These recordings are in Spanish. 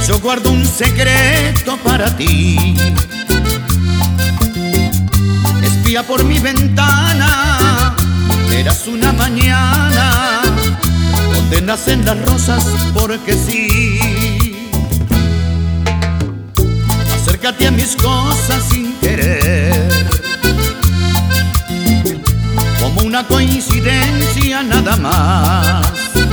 yo guardo un secreto para ti. Espía por mi ventana, verás una mañana donde nacen las rosas porque sí. Acércate a mis cosas sin querer, como una coincidencia nada más.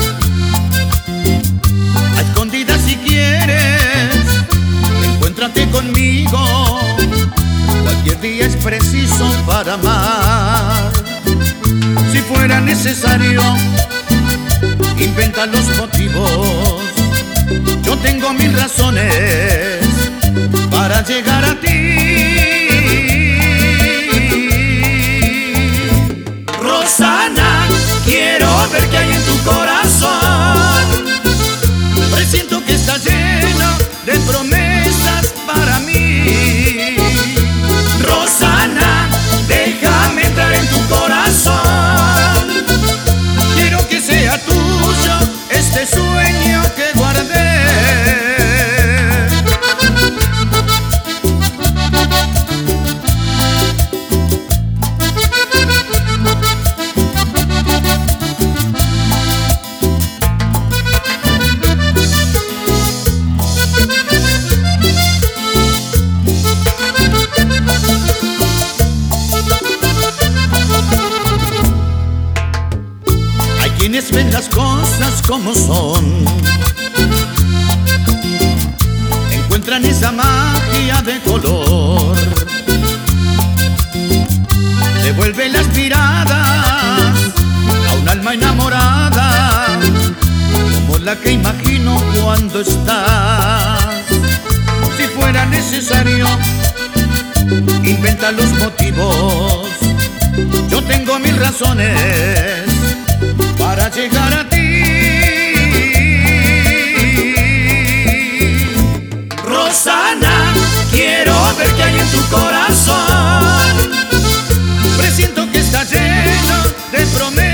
A escondidas si quieres, encuéntrate conmigo. Cualquier día es preciso para amar. Si fuera necesario, inventa los motivos. Yo tengo mil razones para llegar a ti. Rosana, quiero ver qué hay en tu corazón. Presiento que está lleno de promesas para mí. Rosana, déjame entrar en tu corazón. Quiero que sea tuyo este sueño que guardé. Quienes ven las cosas como son, encuentran esa magia de color. Devuelve las miradas a un alma enamorada, como la que imagino cuando estás. Si fuera necesario, inventa los motivos. Yo tengo mil razones para llegar a ti. Rosana, quiero ver qué hay en tu corazón. Presiento que está lleno de promesas.